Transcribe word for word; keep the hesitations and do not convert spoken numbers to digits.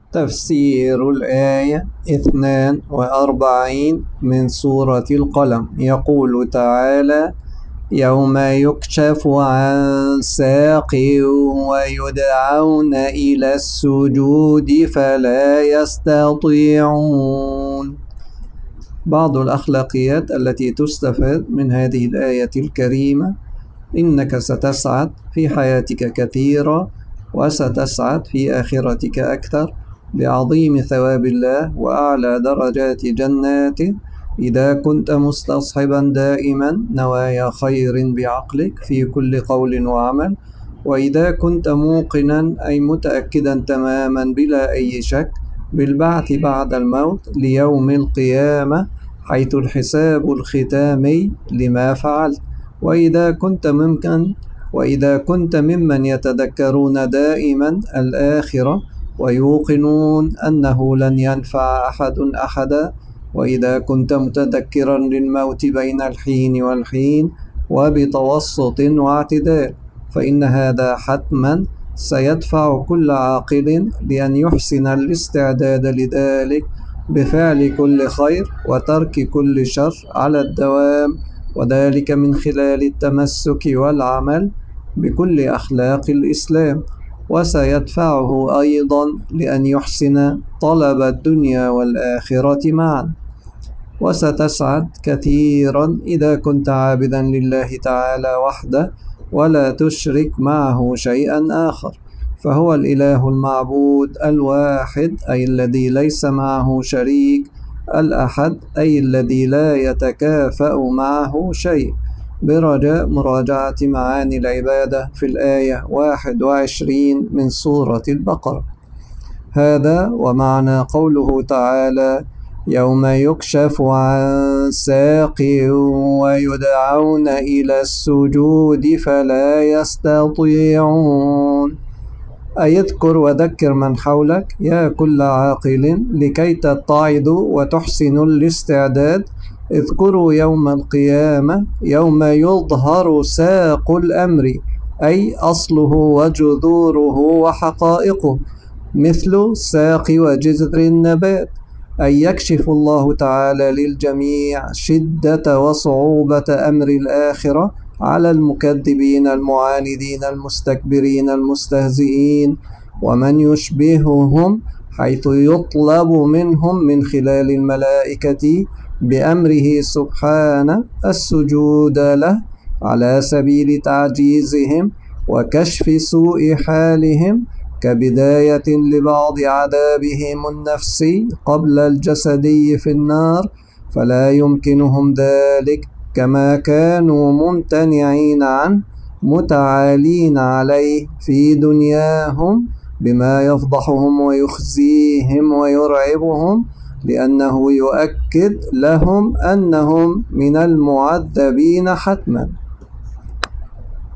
تفسير الآية اثنان وأربعين من سورة القلم. يقول تعالى: يوم يكشف عن ساق ويدعون إلى السجود فلا يستطيعون. بعض الأخلاقيات التي تستفاد من هذه الآية الكريمة: إنك ستسعد في حياتك كثيرا، وستسعد في آخرتك أكثر بعظيم ثواب الله وأعلى درجات جناته إذا كنت مستصحبا دائما نوايا خير بعقلك في كل قول وعمل، وإذا كنت موقنا أي متأكدا تماما بلا أي شك بالبعث بعد الموت ليوم القيامة حيث الحساب الختامي لما فعلت. وإذا كنت ممكن وإذا كنت ممن يتذكرون دائما الآخرة ويوقنون أنه لن ينفع أحد أحدا، وإذا كنت متذكرا للموت بين الحين والحين وبتوسط واعتدال، فإن هذا حتما سيدفع كل عاقل لأن يحسن الاستعداد لذلك بفعل كل خير وترك كل شر على الدوام، وذلك من خلال التمسك والعمل بكل أخلاق الإسلام. وسيدفعه أيضا لأن يحسن طلب الدنيا والآخرة معا. وستسعد كثيرا إذا كنت عابدا لله تعالى وحده ولا تشرك معه شيئا آخر، فهو الإله المعبود الواحد أي الذي ليس معه شريك، الأحد أي الذي لا يتكافأ معه شيء، برجاء مراجعة معاني العبادة في الآية واحد وعشرين من سورة البقرة. هذا ومعنى قوله تعالى: يوم يكشف عن ساق ويدعون إلى السجود فلا يستطيعون. أي اذكر وذكر من حولك يا كل عاقل لكي تتعظوا وتحسنوا الاستعداد. اذكروا يوم القيامة يوم يظهر ساق الأمر، أي أصله وجذوره وحقائقه، مثل ساق وجذر النبات، أي يكشف الله تعالى للجميع شدة وصعوبة أمر الآخرة على المكذبين المعاندين المستكبرين المستهزئين ومن يشبههم، حيث يطلب منهم من خلال الملائكة بأمره سبحانه السجود له على سبيل تعجيزهم وكشف سوء حالهم، كبداية لبعض عذابهم النفسي قبل الجسدي في النار، فلا يمكنهم ذلك كما كانوا ممتنعين عنه متعالين عليه في دنياهم بما يفضحهم ويخزيهم ويرعبهم، لأنه يؤكد لهم أنهم من المعذبين حتما.